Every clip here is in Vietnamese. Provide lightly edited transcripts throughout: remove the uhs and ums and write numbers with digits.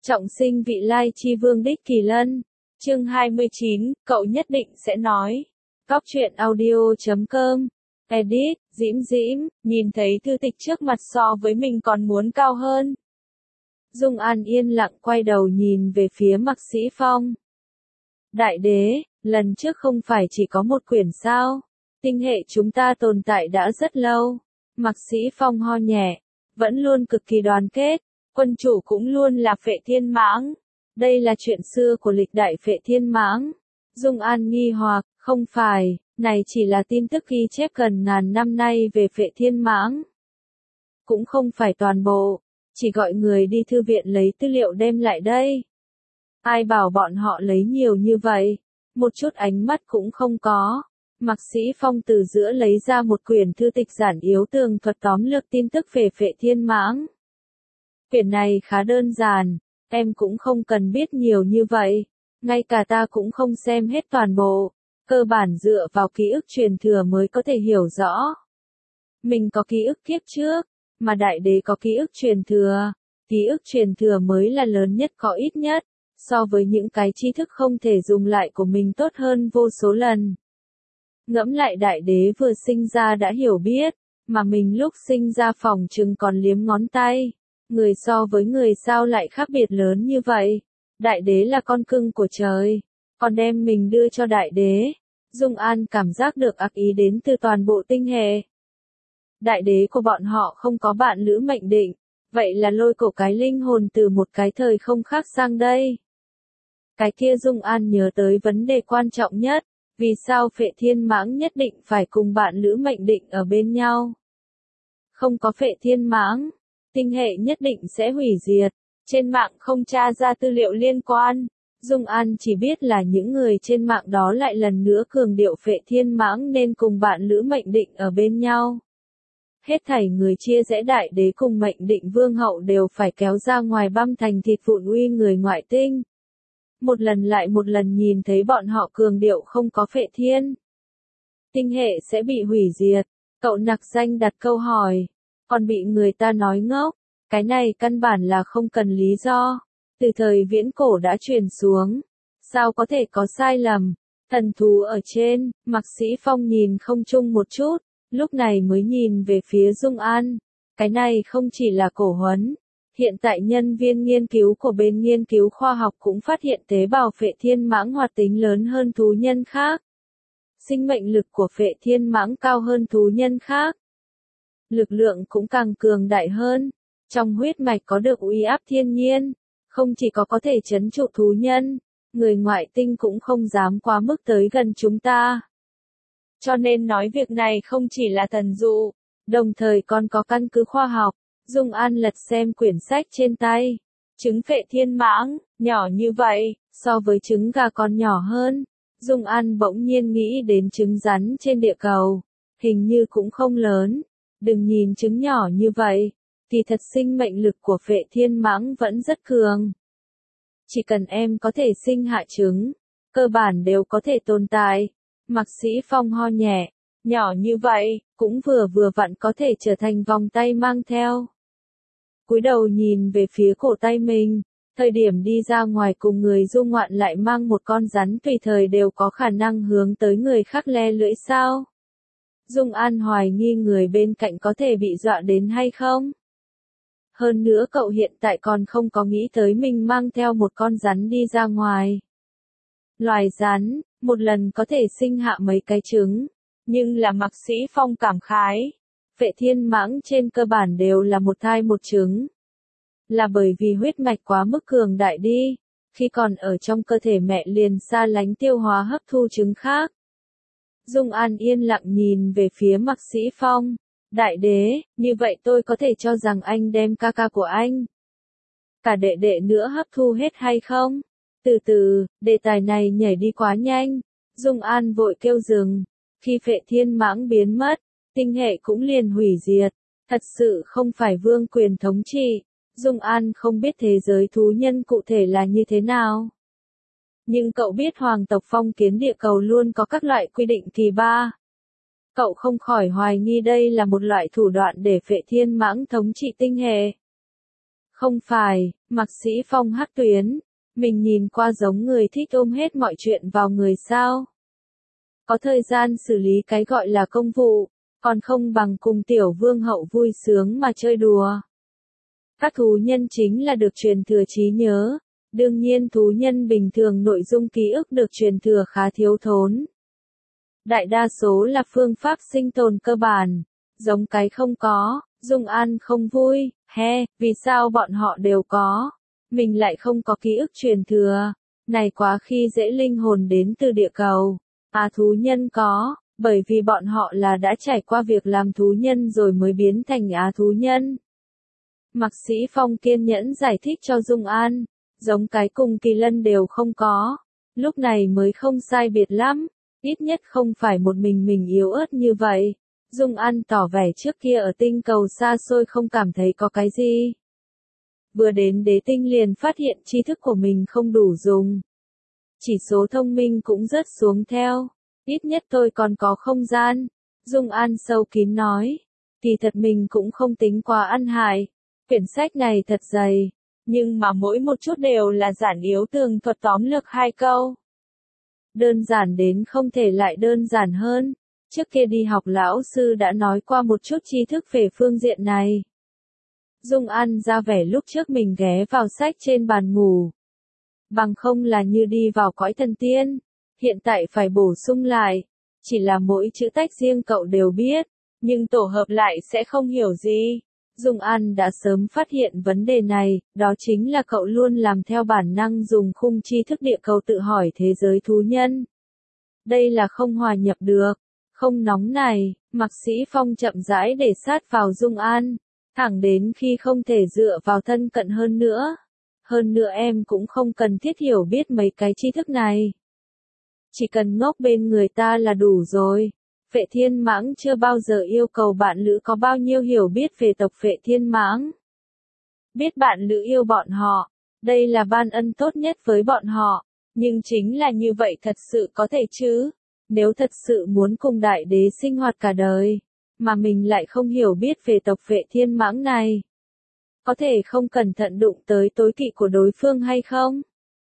Trọng sinh vị lai chi vương đích kỳ lân. Chương 29, cậu nhất định sẽ nói. Cóc truyện audio.com. Edit, Dĩm, nhìn thấy thư tịch trước mặt so với mình còn muốn cao hơn. Dung An yên lặng quay đầu nhìn về phía Mạc Sĩ Phong. Đại đế, lần trước không phải chỉ có một quyển sao? Tinh hệ chúng ta tồn tại đã rất lâu. Mạc Sĩ Phong ho nhẹ, vẫn luôn cực kỳ đoàn kết. Quân chủ cũng luôn là Phệ Thiên Mãng. Đây là chuyện xưa của lịch đại Phệ Thiên Mãng. Dung An nghi hoặc, không phải, này chỉ là tin tức ghi chép gần ngàn năm nay về Phệ Thiên Mãng. Cũng không phải toàn bộ, chỉ gọi người đi thư viện lấy tư liệu đem lại đây. Ai bảo bọn họ lấy nhiều như vậy, một chút ánh mắt cũng không có. Mạc Sĩ Phong từ giữa lấy ra một quyển thư tịch giản yếu tường thuật tóm lược tin tức về Phệ Thiên Mãng. Quyển này khá đơn giản, em cũng không cần biết nhiều như vậy, ngay cả ta cũng không xem hết toàn bộ, cơ bản dựa vào ký ức truyền thừa mới có thể hiểu rõ. Mình có ký ức kiếp trước, mà đại đế có ký ức truyền thừa, ký ức truyền thừa mới là lớn nhất có ít nhất, so với những cái tri thức không thể dùng lại của mình tốt hơn vô số lần. Ngẫm lại đại đế vừa sinh ra đã hiểu biết, mà mình lúc sinh ra phòng chừng còn liếm ngón tay. Người so với người sao lại khác biệt lớn như vậy? Đại đế là con cưng của trời, còn đem mình đưa cho đại đế. Dung An cảm giác được ác ý đến từ toàn bộ tinh hệ. Đại đế của bọn họ không có bạn lữ mệnh định, vậy là lôi cổ cái linh hồn từ một cái thời không khác sang đây. Cái kia Dung An nhớ tới vấn đề quan trọng nhất, vì sao Phệ Thiên Mãng nhất định phải cùng bạn lữ mệnh định ở bên nhau? Không có Phệ Thiên Mãng, tinh hệ nhất định sẽ hủy diệt. Trên mạng không tra ra tư liệu liên quan. Dung An chỉ biết là những người trên mạng đó lại lần nữa cường điệu Phệ Thiên Mãng nên cùng bạn lữ mệnh định ở bên nhau. Hết thảy người chia rẽ đại đế cùng mệnh định vương hậu đều phải kéo ra ngoài băm thành thịt vụn uy người ngoại tinh. Một lần lại một lần nhìn thấy bọn họ cường điệu không có Phệ Thiên. Tinh hệ sẽ bị hủy diệt. Cậu nặc danh đặt câu hỏi. Còn bị người ta nói ngốc, cái này căn bản là không cần lý do, từ thời viễn cổ đã truyền xuống, sao có thể có sai lầm? Thần thú ở trên, Mạc Sĩ Phong nhìn không chung một chút, lúc này mới nhìn về phía Dung An, cái này không chỉ là cổ huấn, hiện tại nhân viên nghiên cứu của bên nghiên cứu khoa học cũng phát hiện tế bào Phệ Thiên Mãng hoạt tính lớn hơn thú nhân khác. Sinh mệnh lực của Phệ Thiên Mãng cao hơn thú nhân khác. Lực lượng cũng càng cường đại hơn, trong huyết mạch có được uy áp thiên nhiên, không chỉ có thể trấn trụ thú nhân, người ngoại tinh cũng không dám quá mức tới gần chúng ta. Cho nên nói việc này không chỉ là thần dụ, đồng thời còn có căn cứ khoa học. Dung An lật xem quyển sách trên tay, trứng Phệ Thiên Mãng, nhỏ như vậy, so với trứng gà còn nhỏ hơn. Dung An bỗng nhiên nghĩ đến trứng rắn trên địa cầu, hình như cũng không lớn. Đừng nhìn trứng nhỏ như vậy, thì thật sinh mệnh lực của Phệ Thiên Mãng vẫn rất cường. Chỉ cần em có thể sinh hạ trứng, cơ bản đều có thể tồn tại. Mạc Sĩ Phong ho nhẹ, nhỏ như vậy, cũng vừa vặn có thể trở thành vòng tay mang theo. Cúi đầu nhìn về phía cổ tay mình, thời điểm đi ra ngoài cùng người du ngoạn lại mang một con rắn tùy thời đều có khả năng hướng tới người khác le lưỡi sao? Dung An hoài nghi người bên cạnh có thể bị dọa đến hay không? Hơn nữa cậu hiện tại còn không có nghĩ tới mình mang theo một con rắn đi ra ngoài. Loài rắn, một lần có thể sinh hạ mấy cái trứng, nhưng là Mạc Sĩ Phong cảm khái. Phệ Thiên Mãng trên cơ bản đều là một thai một trứng. Là bởi vì huyết mạch quá mức cường đại đi, khi còn ở trong cơ thể mẹ liền xa lánh tiêu hóa hấp thu trứng khác. Dung An yên lặng nhìn về phía Mạc Sĩ Phong. Đại đế, như vậy tôi có thể cho rằng anh đem ca ca của anh. Cả đệ đệ nữa hấp thu hết hay không? Từ từ, đề tài này nhảy đi quá nhanh. Dung An vội kêu dừng. Khi Phệ Thiên Mãng biến mất, tinh hệ cũng liền hủy diệt. Thật sự không phải vương quyền thống trị. Dung An không biết thế giới thú nhân cụ thể là như thế nào. Nhưng cậu biết hoàng tộc phong kiến địa cầu luôn có các loại quy định kỳ ba. Cậu không khỏi hoài nghi đây là một loại thủ đoạn để Phệ Thiên Mãng thống trị tinh hệ. Không phải, Mạc Sĩ Phong hắc tuyến. Mình nhìn qua giống người thích ôm hết mọi chuyện vào người sao. Có thời gian xử lý cái gọi là công vụ, còn không bằng cùng tiểu vương hậu vui sướng mà chơi đùa. Các thú nhân chính là được truyền thừa trí nhớ. Đương nhiên thú nhân bình thường nội dung ký ức được truyền thừa khá thiếu thốn. Đại đa số là phương pháp sinh tồn cơ bản. Giống cái không có, Dung An không vui, vì sao bọn họ đều có. Mình lại không có ký ức truyền thừa. Này quá khi dễ linh hồn đến từ địa cầu. Thú nhân có, bởi vì bọn họ là đã trải qua việc làm thú nhân rồi mới biến thành thú nhân. Mạc Sĩ Phong kiên nhẫn giải thích cho Dung An, giống cái cùng Kỳ Lân đều không có. Lúc này mới không sai biệt lắm, ít nhất không phải một mình yếu ớt như vậy. Dung An tỏ vẻ trước kia ở tinh cầu xa xôi không cảm thấy có cái gì. Vừa đến đế tinh liền phát hiện tri thức của mình không đủ dùng. Chỉ số thông minh cũng rớt xuống theo. Ít nhất tôi còn có không gian. Dung An sâu kín nói. Kỳ thật mình cũng không tính quá ăn hại. Quyển sách này thật dày. Nhưng mà mỗi một chút đều là giản yếu tường thuật tóm lược 2 câu. Đơn giản đến không thể lại đơn giản hơn. Trước kia đi học lão sư đã nói qua một chút tri thức về phương diện này. Dung An ra vẻ lúc trước mình ghé vào sách trên bàn ngủ. Bằng không là như đi vào cõi thần tiên. Hiện tại phải bổ sung lại. Chỉ là mỗi chữ tách riêng cậu đều biết. Nhưng tổ hợp lại sẽ không hiểu gì. Dung An đã sớm phát hiện vấn đề này. Đó chính là cậu luôn làm theo bản năng dùng khung tri thức địa cầu tự hỏi thế giới thú nhân. Đây là không hòa nhập được. Không nóng này. Mạc Sĩ Phong chậm rãi để sát vào Dung An. Thẳng đến khi không thể dựa vào thân cận hơn nữa. Hơn nữa em cũng không cần thiết hiểu biết mấy cái tri thức này. Chỉ cần ngốc bên người ta là đủ rồi. Phệ Thiên Mãng chưa bao giờ yêu cầu bạn lữ có bao nhiêu hiểu biết về tộc Phệ Thiên Mãng. Biết bạn lữ yêu bọn họ. Đây là ban ân tốt nhất với bọn họ. Nhưng chính là như vậy thật sự có thể chứ. Nếu thật sự muốn cùng đại đế sinh hoạt cả đời. Mà mình lại không hiểu biết về tộc Phệ Thiên Mãng này. Có thể không cẩn thận đụng tới tối kỵ của đối phương hay không?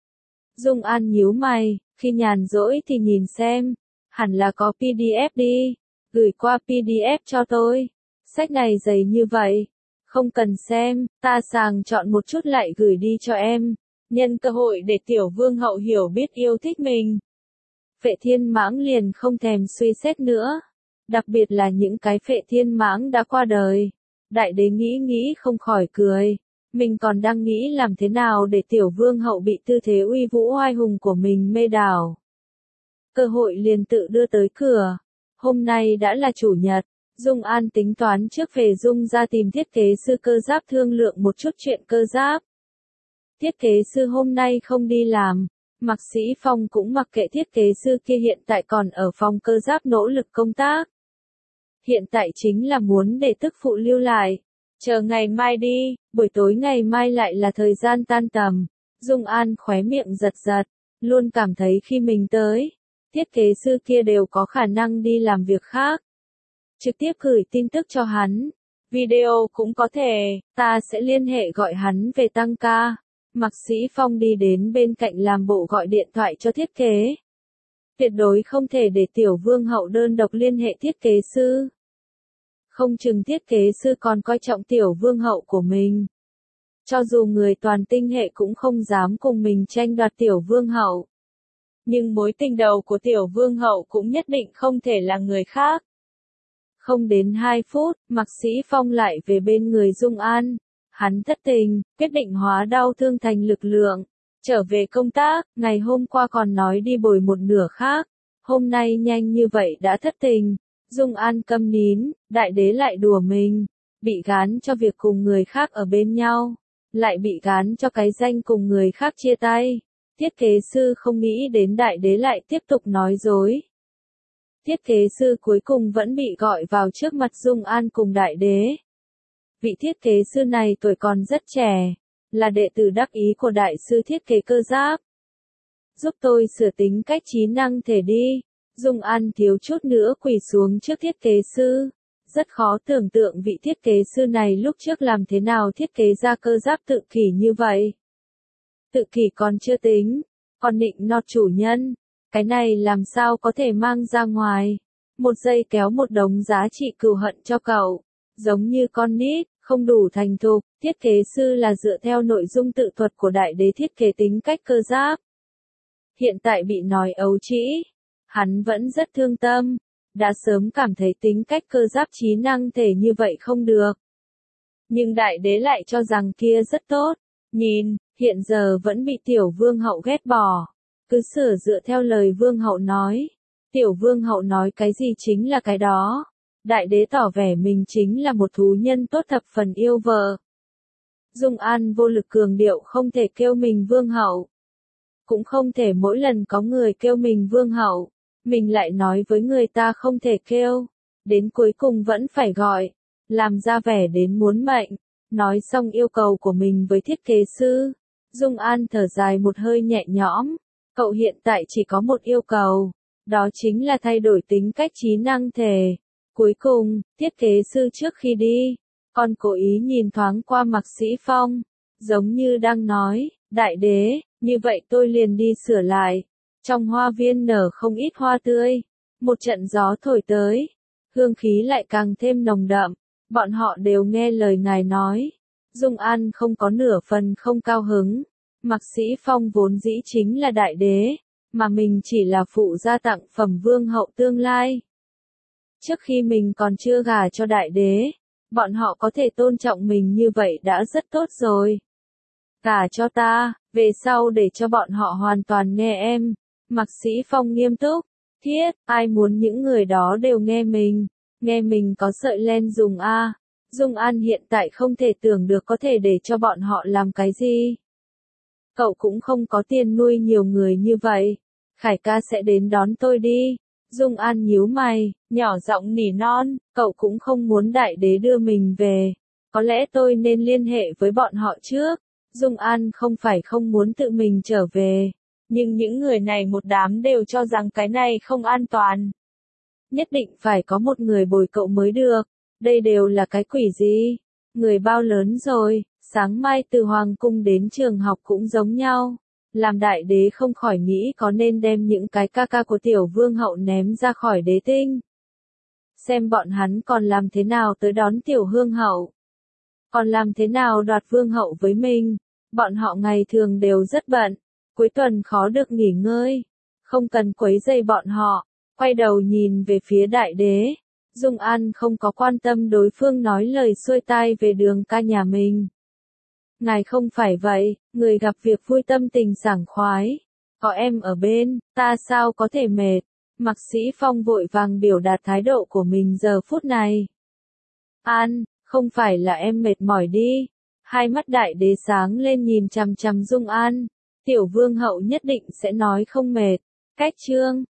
Dung An nhíu mày, khi nhàn rỗi thì nhìn xem. Hẳn là có PDF đi. Gửi qua PDF cho tôi. Sách này dày như vậy. Không cần xem, ta sàng chọn một chút lại gửi đi cho em. Nhân cơ hội để tiểu vương hậu hiểu biết yêu thích mình. Phệ Thiên Mãng liền không thèm suy xét nữa. Đặc biệt là những cái Phệ Thiên Mãng đã qua đời. Đại đế nghĩ không khỏi cười. Mình còn đang nghĩ làm thế nào để tiểu vương hậu bị tư thế uy vũ oai hùng của mình mê đảo. Cơ hội liền tự đưa tới cửa. Hôm nay đã là chủ nhật. Dung An tính toán trước về Dung ra tìm thiết kế sư cơ giáp thương lượng một chút chuyện cơ giáp. Thiết kế sư hôm nay không đi làm. Mạc Sĩ Phong cũng mặc kệ thiết kế sư kia hiện tại còn ở phòng cơ giáp nỗ lực công tác. Hiện tại chính là muốn để tức phụ lưu lại. Chờ ngày mai đi, buổi tối ngày mai lại là thời gian tan tầm. Dung An khóe miệng giật giật, luôn cảm thấy khi mình tới, thiết kế sư kia đều có khả năng đi làm việc khác. Trực tiếp gửi tin tức cho hắn. Video cũng có thể, ta sẽ liên hệ gọi hắn về tăng ca. Mạc Sĩ Phong đi đến bên cạnh làm bộ gọi điện thoại cho thiết kế. Tuyệt đối không thể để tiểu vương hậu đơn độc liên hệ thiết kế sư. Không chừng thiết kế sư còn coi trọng tiểu vương hậu của mình. Cho dù người toàn tinh hệ cũng không dám cùng mình tranh đoạt tiểu vương hậu. Nhưng mối tình đầu của tiểu vương hậu cũng nhất định không thể là người khác. Không đến 2 phút, Mạc Sĩ Phong lại về bên người Dung An. Hắn thất tình, quyết định hóa đau thương thành lực lượng. Trở về công tác, ngày hôm qua còn nói đi bồi một nửa khác. Hôm nay nhanh như vậy đã thất tình. Dung An câm nín, đại đế lại đùa mình. Bị gán cho việc cùng người khác ở bên nhau. Lại bị gán cho cái danh cùng người khác chia tay. Thiết kế sư không nghĩ đến đại đế lại tiếp tục nói dối. Thiết kế sư cuối cùng vẫn bị gọi vào trước mặt Dung An cùng đại đế. Vị thiết kế sư này tuổi còn rất trẻ, là đệ tử đắc ý của đại sư thiết kế cơ giáp. Giúp tôi sửa tính cách trí năng thể đi. Dung An thiếu chút nữa quỳ xuống trước thiết kế sư. Rất khó tưởng tượng vị thiết kế sư này lúc trước làm thế nào thiết kế ra cơ giáp tự kỷ như vậy. Tự kỷ còn chưa tính, còn nịnh nọt chủ nhân, cái này làm sao có thể mang ra ngoài. Một giây kéo một đống giá trị cừu hận cho cậu, giống như con nít, không đủ thành thục. Thiết kế sư là dựa theo nội dung tự thuật của đại đế thiết kế tính cách cơ giáp. Hiện tại bị nói ấu trĩ, hắn vẫn rất thương tâm, đã sớm cảm thấy tính cách cơ giáp trí năng thể như vậy không được. Nhưng đại đế lại cho rằng kia rất tốt, nhìn, hiện giờ vẫn bị tiểu vương hậu ghét bỏ, cứ sửa dựa theo lời vương hậu nói. Tiểu vương hậu nói cái gì chính là cái đó. Đại đế tỏ vẻ mình chính là một thú nhân tốt thập phần yêu vợ. Dung An vô lực cường điệu không thể kêu mình vương hậu. Cũng không thể mỗi lần có người kêu mình vương hậu, mình lại nói với người ta không thể kêu. Đến cuối cùng vẫn phải gọi, làm ra vẻ đến muốn mệnh. Nói xong yêu cầu của mình với thiết kế sư, Dung An thở dài một hơi nhẹ nhõm. Cậu hiện tại chỉ có một yêu cầu, đó chính là thay đổi tính cách trí năng thể. Cuối cùng, thiết kế sư trước khi đi, còn cố ý nhìn thoáng qua Mạc Sĩ Phong, giống như đang nói, đại đế, như vậy tôi liền đi sửa lại. Trong hoa viên nở không ít hoa tươi, một trận gió thổi tới, hương khí lại càng thêm nồng đậm, bọn họ đều nghe lời ngài nói. Dung An không có nửa phần không cao hứng, Mạc Sĩ Phong vốn dĩ chính là đại đế, mà mình chỉ là phụ gia tặng phẩm vương hậu tương lai. Trước khi mình còn chưa gả cho đại đế, bọn họ có thể tôn trọng mình như vậy đã rất tốt rồi. Gả cho ta, về sau để cho bọn họ hoàn toàn nghe em. Mạc Sĩ Phong nghiêm túc, thiết, ai muốn những người đó đều nghe mình có sợi len dùng a. Dung An hiện tại không thể tưởng được có thể để cho bọn họ làm cái gì. Cậu cũng không có tiền nuôi nhiều người như vậy. Khải ca sẽ đến đón tôi đi. Dung An nhíu mày, nhỏ giọng nỉ non, cậu cũng không muốn đại đế đưa mình về. Có lẽ tôi nên liên hệ với bọn họ trước. Dung An không phải không muốn tự mình trở về. Nhưng những người này một đám đều cho rằng cái này không an toàn. Nhất định phải có một người bồi cậu mới được. Đây đều là cái quỷ gì? Người bao lớn rồi, sáng mai từ hoàng cung đến trường học cũng giống nhau. Làm đại đế không khỏi nghĩ có nên đem những cái ca ca của tiểu vương hậu ném ra khỏi đế tinh. Xem bọn hắn còn làm thế nào tới đón tiểu hương hậu. Còn làm thế nào đoạt vương hậu với mình. Bọn họ ngày thường đều rất bận. Cuối tuần khó được nghỉ ngơi. Không cần quấy rầy bọn họ. Quay đầu nhìn về phía đại đế. Dung An không có quan tâm đối phương nói lời xuôi tai về đường ca nhà mình. Ngài không phải vậy, người gặp việc vui tâm tình sảng khoái. Có em ở bên, ta sao có thể mệt. Mạc Sĩ Phong vội vàng biểu đạt thái độ của mình giờ phút này. An, không phải là em mệt mỏi đi. Hai mắt đại đế sáng lên nhìn chằm chằm Dung An. Tiểu vương hậu nhất định sẽ nói không mệt. Cách chương